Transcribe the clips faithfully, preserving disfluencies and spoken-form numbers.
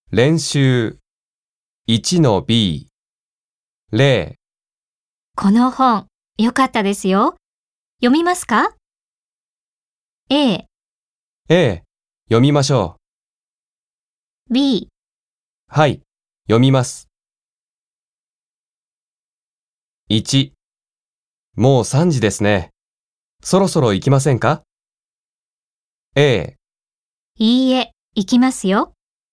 練習 いちのビー ゼロこの本、良かったですよ。読みますか？ A、 A 読みましょう。 B、 はい、読みます。いち、もうさんじですね。そろそろ行きませんか？ A、 いいえ、行きますよ。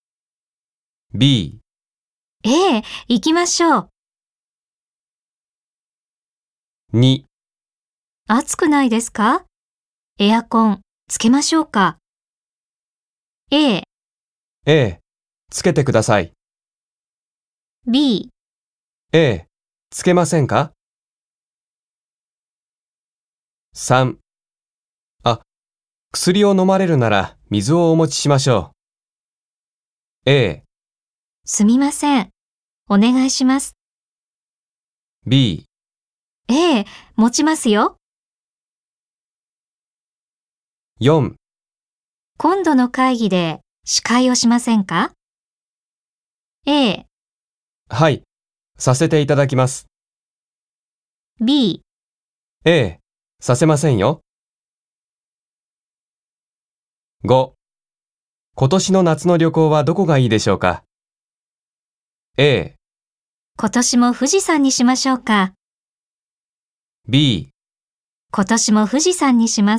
B、 ええ、行きましょう。 に、 暑くないですか？エアコン、つけましょうか？ A、 A、つけてください。 B、 A、つけませんか？さん、あ、薬を飲まれるなら水をお持ちしましょう。A、 すみません。お願いします。 B、 ええ、持ちますよ。 よん、 今度の会議で司会をしませんか？ A、 はい、させていただきます。 B、 A、させませんよ。ご、今年の夏の旅行はどこがいいでしょうか？ A、 今年も富士山にしましょうか？ B、 今年も富士山にします。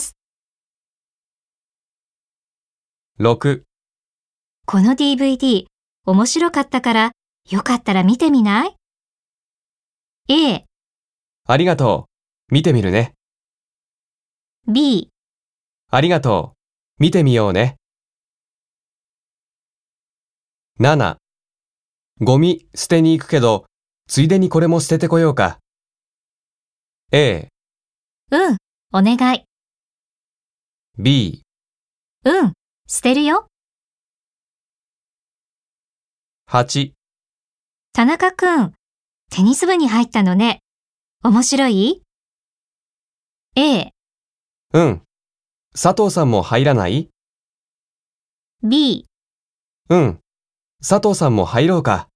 ろく、 この ディーブイディー 面白かったからよかったら見てみない？ A、 ありがとう。見てみるね。 B、 ありがとう。見てみようね。なな、ゴミ捨てに行くけど、ついでにこれも捨ててこようか。A、 うん、お願い。 B、 うん、捨てるよ。 はち、 田中くん、テニス部に入ったのね。面白い？ A、 うん。佐藤さんも入らない？ B、 うん。佐藤さんも入ろうか。